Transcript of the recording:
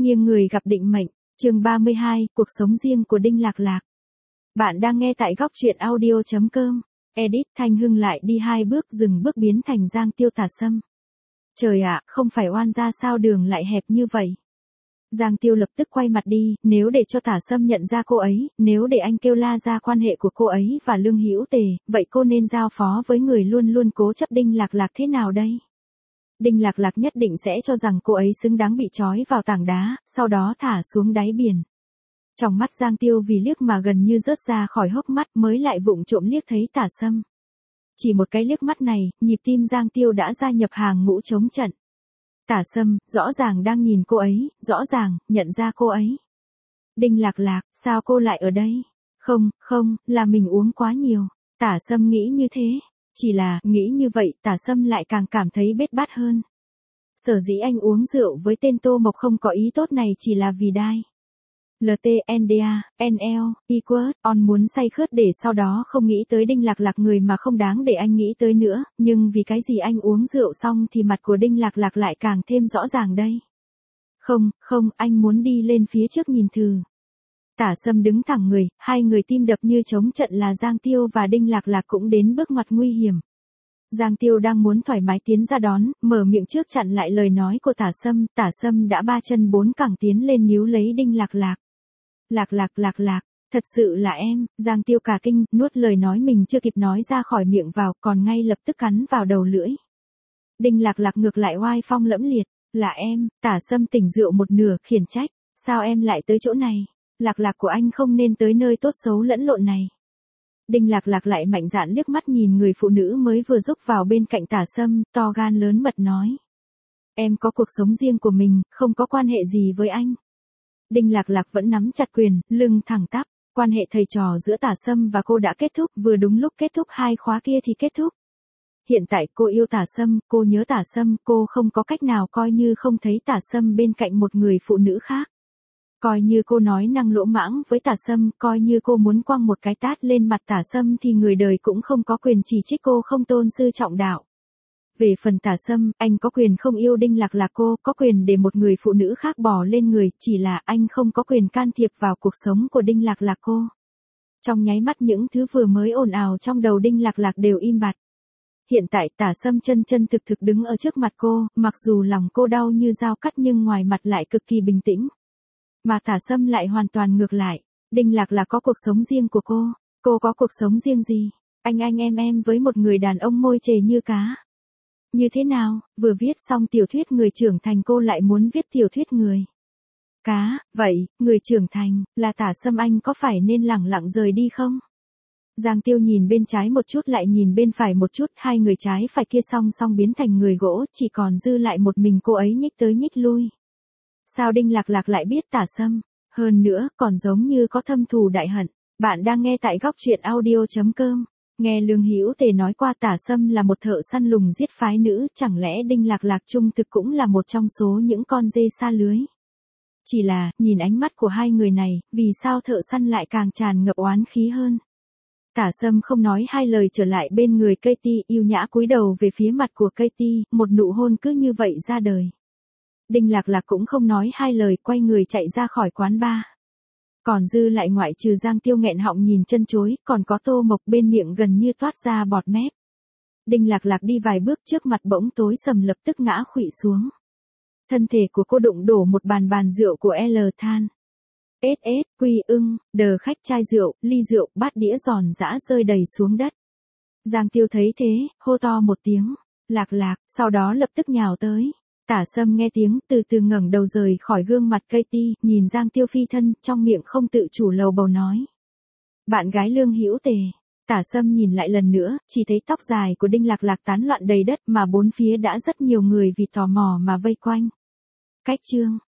Nghiêng người gặp định mệnh, chương 32, cuộc sống riêng của Đinh Lạc Lạc. Bạn đang nghe tại góc truyện audio.com. Edit Thanh Hưng lại đi 2 bước dừng bước biến thành Giang Tiêu Tả Sâm. Trời ạ, không phải oan ra sao đường lại hẹp như vậy. Giang Tiêu lập tức quay mặt đi, nếu để cho Tả Sâm nhận ra cô ấy, nếu để anh kêu la ra quan hệ của cô ấy và Lương Hữu Tề, vậy cô nên giao phó với người luôn luôn cố chấp Đinh Lạc Lạc thế nào đây? Đinh Lạc Lạc nhất định sẽ cho rằng cô ấy xứng đáng bị trói vào tảng đá, sau đó thả xuống đáy biển. Trong mắt Giang Tiêu vì liếc mà gần như rớt ra khỏi hốc mắt mới lại vụng trộm liếc thấy Tả Sâm. Chỉ một cái liếc mắt này, nhịp tim Giang Tiêu đã gia nhập hàng ngũ chống trận. Tả Sâm, rõ ràng đang nhìn cô ấy, rõ ràng, nhận ra cô ấy. Đinh Lạc Lạc, sao cô lại ở đây? Không, là mình uống quá nhiều. Tả Sâm nghĩ như thế. Chỉ là, nghĩ như vậy, Tả Sâm lại càng cảm thấy bết bát hơn. Sở dĩ anh uống rượu với tên Tô Mộc không có ý tốt này chỉ là vì đai. LTNDA, NL, equals, on muốn say khướt để sau đó không nghĩ tới Đinh Lạc Lạc người mà không đáng để anh nghĩ tới nữa, nhưng vì cái gì anh uống rượu xong thì mặt của Đinh Lạc Lạc lại càng thêm rõ ràng đây. Không, anh muốn đi lên phía trước nhìn thử. Tả Sâm đứng thẳng người, hai người tim đập như trống trận là Giang Tiêu và Đinh Lạc Lạc cũng đến bước ngoặt nguy hiểm. Giang Tiêu đang muốn thoải mái tiến ra đón, mở miệng trước chặn lại lời nói của Tả Sâm đã 3 chân 4 cẳng tiến lên níu lấy Đinh Lạc Lạc. Lạc, thật sự là em, Giang Tiêu cả kinh, nuốt lời nói mình chưa kịp nói ra khỏi miệng vào, còn ngay lập tức cắn vào đầu lưỡi. Đinh Lạc Lạc ngược lại oai phong lẫm liệt, là em, Tả Sâm tỉnh rượu một nửa, khiển trách, sao em lại tới chỗ này? Lạc Lạc của anh không nên tới nơi tốt xấu lẫn lộn này. Đinh Lạc Lạc lại mạnh dạn liếc mắt nhìn người phụ nữ mới vừa rúc vào bên cạnh Tả Sâm, to gan lớn mật nói. Em có cuộc sống riêng của mình, không có quan hệ gì với anh. Đinh Lạc Lạc vẫn nắm chặt quyền, lưng thẳng tắp, quan hệ thầy trò giữa Tả Sâm và cô đã kết thúc, vừa đúng lúc kết thúc 2 khóa kia thì kết thúc. Hiện tại cô yêu Tả Sâm, cô nhớ Tả Sâm, cô không có cách nào coi như không thấy Tả Sâm bên cạnh một người phụ nữ khác. Coi như cô nói năng lỗ mãng với Tả Sâm, coi như cô muốn quăng một cái tát lên mặt Tả Sâm thì người đời cũng không có quyền chỉ trích cô không tôn sư trọng đạo. Về phần Tả Sâm, anh có quyền không yêu Đinh Lạc Lạc, cô có quyền để một người phụ nữ khác bỏ lên người, chỉ là anh không có quyền can thiệp vào cuộc sống của Đinh Lạc Lạc cô. Trong nháy mắt những thứ vừa mới ồn ào trong đầu Đinh Lạc Lạc đều im bặt. Hiện tại Tả Sâm chân thực đứng ở trước mặt cô, mặc dù lòng cô đau như dao cắt nhưng ngoài mặt lại cực kỳ bình tĩnh. Mà Tả Sâm lại hoàn toàn ngược lại. Đinh Lạc Lạc có cuộc sống riêng của cô có cuộc sống riêng gì? Anh em với một người đàn ông môi chề như cá. Như thế nào, vừa viết xong tiểu thuyết người trưởng thành cô lại muốn viết tiểu thuyết người cá, vậy, người trưởng thành, là Tả Sâm anh có phải nên lẳng lặng rời đi không? Giang Tiêu nhìn bên trái một chút lại nhìn bên phải một chút, hai người trái phải kia song song biến thành người gỗ, chỉ còn dư lại một mình cô ấy nhích tới nhích lui. Sao Đinh Lạc Lạc lại biết Tả Sâm? Hơn nữa, còn giống như có thâm thù đại hận. Bạn đang nghe tại góc truyện audio.com. Nghe Lương Hữu Tề nói qua Tả Sâm là một thợ săn lùng giết phái nữ, chẳng lẽ Đinh Lạc Lạc trung thực cũng là một trong số những con dê sa lưới? Chỉ là, nhìn ánh mắt của hai người này, vì sao thợ săn lại càng tràn ngập oán khí hơn? Tả Sâm không nói hai lời trở lại bên người Katie, yêu nhã cúi đầu về phía mặt của Katie, một nụ hôn cứ như vậy ra đời. Đinh Lạc Lạc cũng không nói hai lời, quay người chạy ra khỏi quán bar. Còn dư lại ngoại trừ Giang Tiêu nghẹn họng nhìn chân chối, còn có Tô Mộc bên miệng gần như toát ra bọt mép. Đinh Lạc Lạc đi vài bước trước mặt bỗng tối sầm lập tức ngã khuỵu xuống. Thân thể của cô đụng đổ một bàn rượu của L than. Quy ưng, đờ khách chai rượu, ly rượu, bát đĩa giòn giã rơi đầy xuống đất. Giang Tiêu thấy thế, hô to một tiếng, Lạc Lạc, sau đó lập tức nhào tới. Tả Sâm nghe tiếng từ từ ngẩng đầu rời khỏi gương mặt Katie, nhìn Giang Tiêu phi thân, trong miệng không tự chủ lầu bầu nói. Bạn gái Lương Hữu Tề. Tả Sâm nhìn lại lần nữa, chỉ thấy tóc dài của Đinh Lạc Lạc tán loạn đầy đất mà bốn phía đã rất nhiều người vì tò mò mà vây quanh. Cách chương.